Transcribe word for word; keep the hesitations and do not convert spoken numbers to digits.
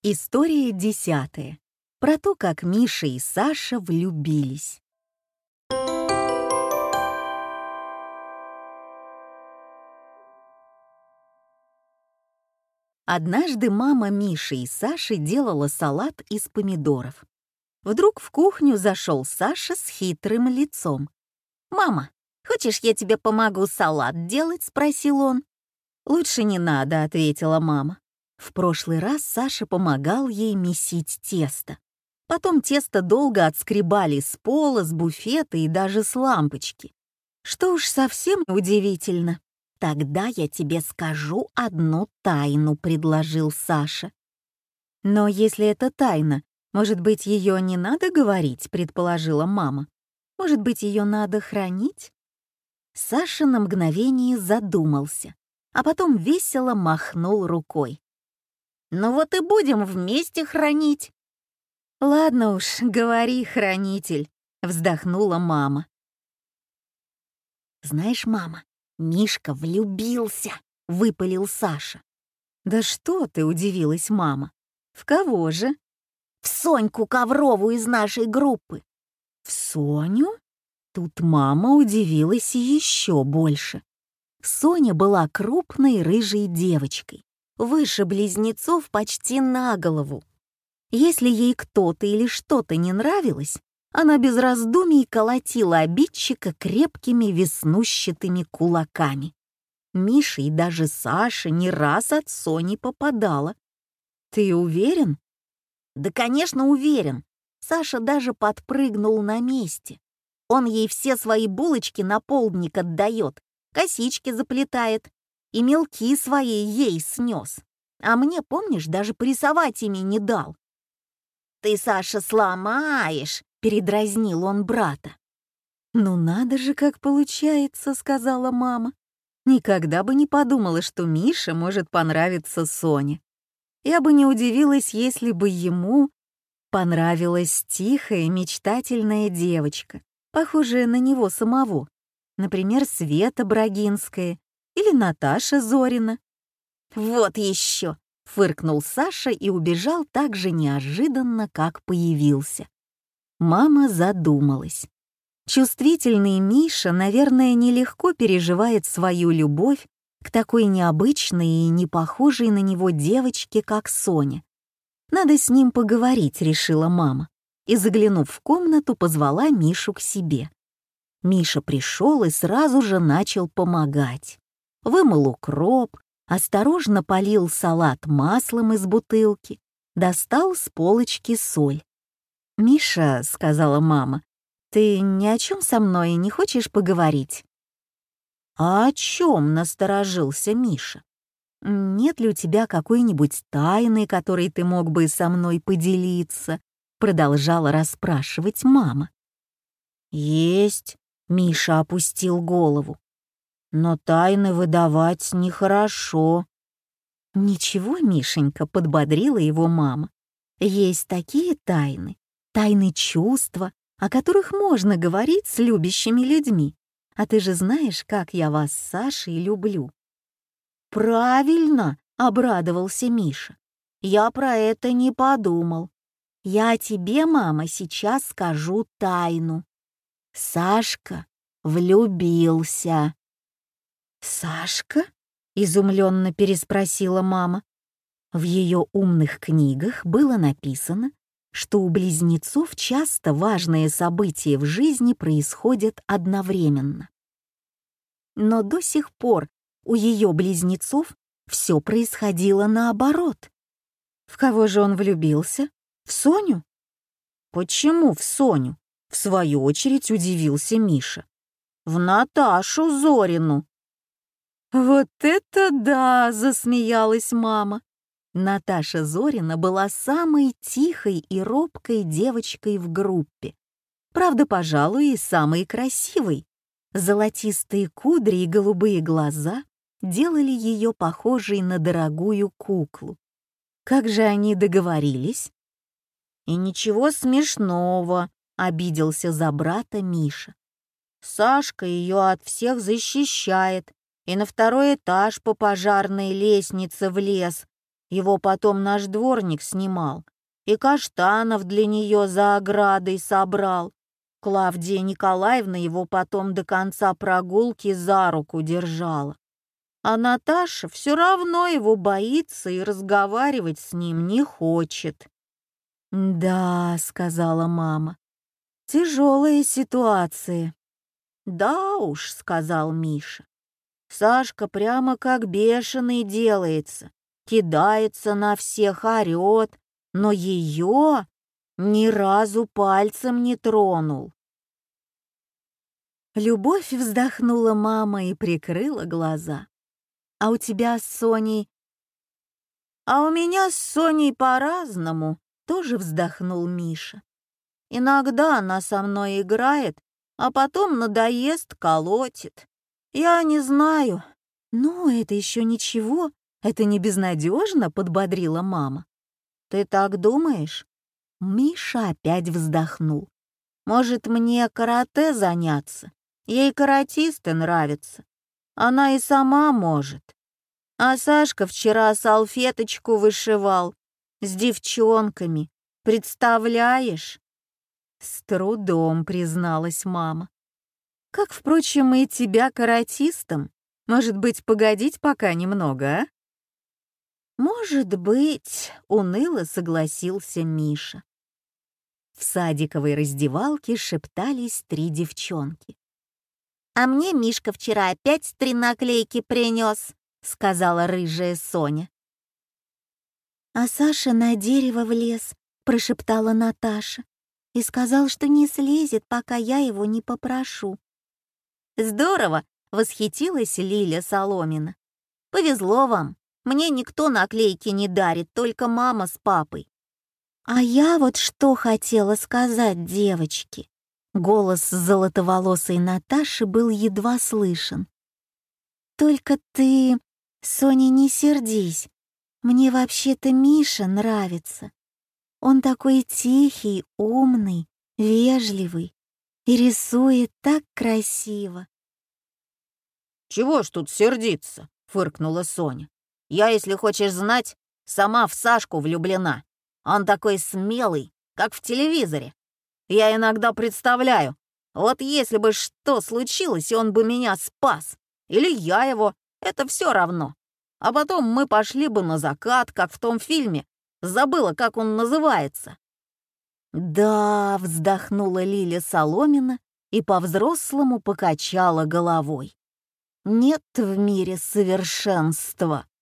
История десятая. Про то, как Миша и Саша влюбились. Однажды мама Миши и Саши делала салат из помидоров. Вдруг в кухню зашел Саша с хитрым лицом. «Мама, хочешь, я тебе помогу салат делать?» — спросил он. «Лучше не надо», — ответила мама. В прошлый раз Саша помогал ей месить тесто. Потом тесто долго отскребали с пола, с буфета и даже с лампочки. Что уж совсем удивительно. «Тогда я тебе скажу одну тайну», — предложил Саша. «Но если это тайна, может быть, ее не надо говорить?» — предположила мама. «Может быть, ее надо хранить?» Саша на мгновение задумался, а потом весело махнул рукой. «Ну вот и будем вместе хранить». «Ладно уж, говори, хранитель», — вздохнула мама. «Знаешь, мама, Мишка влюбился», — выпалил Саша. «Да что ты», — удивилась мама. «В кого же?» «В Соньку Коврову из нашей группы». «В Соню?» Тут мама удивилась еще больше. Соня была крупной рыжей девочкой, выше близнецов почти на голову. Если ей кто-то или что-то не нравилось, она без раздумий колотила обидчика крепкими веснущатыми кулаками. Миша и даже Саша не раз от Сони попадала. «Ты уверен?» «Да, конечно, уверен». Саша даже подпрыгнул на месте. Он ей все свои булочки на полдник отдает, косички заплетает и мелки свои ей снес. А мне, помнишь, даже порисовать ими не дал. «Ты, Саша, сломаешь!» — передразнил он брата. «Ну надо же, как получается», — сказала мама. «Никогда бы не подумала, что Миша может понравиться Соне. Я бы не удивилась, если бы ему понравилась тихая, мечтательная девочка, похожая на него самого, например, Света Брагинская или Наташа Зорина». «Вот еще!» — фыркнул Саша и убежал так же неожиданно, как появился. Мама задумалась. Чувствительный Миша, наверное, нелегко переживает свою любовь к такой необычной и не похожей на него девочке, как Соня. «Надо с ним поговорить», — решила мама, и, заглянув в комнату, позвала Мишу к себе. Миша пришел и сразу же начал помогать. Вымыл укроп, осторожно полил салат маслом из бутылки, достал с полочки соль. «Миша», — сказала мама, — «ты ни о чем со мной не хочешь поговорить?» «А о чем?» — насторожился Миша. «Нет ли у тебя какой-нибудь тайны, которой ты мог бы со мной поделиться?» — продолжала расспрашивать мама. «Есть», — Миша опустил голову. «Но тайны выдавать нехорошо». «Ничего, Мишенька», — подбодрила его мама. «Есть такие тайны, тайны чувства, о которых можно говорить с любящими людьми. А ты же знаешь, как я вас с Сашей люблю». «Правильно», — обрадовался Миша. «Я про это не подумал. Я тебе, мама, сейчас скажу тайну. Сашка влюбился». «Сашка?» — изумленно переспросила мама. В ее умных книгах было написано, что у близнецов часто важные события в жизни происходят одновременно. Но до сих пор у ее близнецов все происходило наоборот. В кого же он влюбился? В Соню? «Почему в Соню?» — в свою очередь удивился Миша. «В Наташу Зорину». «Вот это да!» — засмеялась мама. Наташа Зорина была самой тихой и робкой девочкой в группе. Правда, пожалуй, и самой красивой. Золотистые кудри и голубые глаза делали ее похожей на дорогую куклу. Как же они договорились? «И ничего смешного», — обиделся за брата Миша. «Сашка ее от всех защищает и на второй этаж по пожарной лестнице влез, Его потом наш дворник снимал, и каштанов для нее за оградой собрал. Клавдия Николаевна его потом до конца прогулки за руку держала. А Наташа все равно его боится и разговаривать с ним не хочет. «Да», — сказала мама, — «тяжелые ситуации». «Да уж», — сказал Миша, — «Сашка прямо как бешеный делается, кидается на всех, орет, но ее ни разу пальцем не тронул». Любовь вздохнула мама и прикрыла глаза. «А у тебя с Соней...» «А у меня с Соней по-разному», — тоже вздохнул Миша. «Иногда она со мной играет, а потом надоест, колотит. Я не знаю». «Ну, это еще ничего, это не безнадежно», — подбодрила мама. «Ты так думаешь?» Миша опять вздохнул. «Может, мне карате заняться? Ей каратисты нравятся. Она и сама может. А Сашка вчера салфеточку вышивал с девчонками. Представляешь?» «С трудом», — призналась мама. «Как, впрочем, и тебя каратистом. Может быть, погодить пока немного, а?» «Может быть», — уныло согласился Миша. В садиковой раздевалке шептались три девчонки. «А мне Мишка вчера опять три наклейки принес», — сказала рыжая Соня. «А Саша на дерево влез», — прошептала Наташа, «и сказал, что не слезет, пока я его не попрошу». «Здорово!» — восхитилась Лиля Соломина. «Повезло вам. Мне никто наклейки не дарит, только мама с папой». «А я вот что хотела сказать, девочки». Голос золотоволосой Наташи был едва слышен. «Только ты, Соня, не сердись. Мне вообще-то Миша нравится. Он такой тихий, умный, вежливый и рисует так красиво». «Чего ж тут сердиться?» — фыркнула Соня. «Я, если хочешь знать, сама в Сашку влюблена. Он такой смелый, как в телевизоре. Я иногда представляю, вот если бы что случилось, и он бы меня спас, или я его, это все равно. А потом мы пошли бы на закат, как в том фильме. Забыла, как он называется». «Да», — вздохнула Лиля Соломина и по-взрослому покачала головой. «Нет в мире совершенства».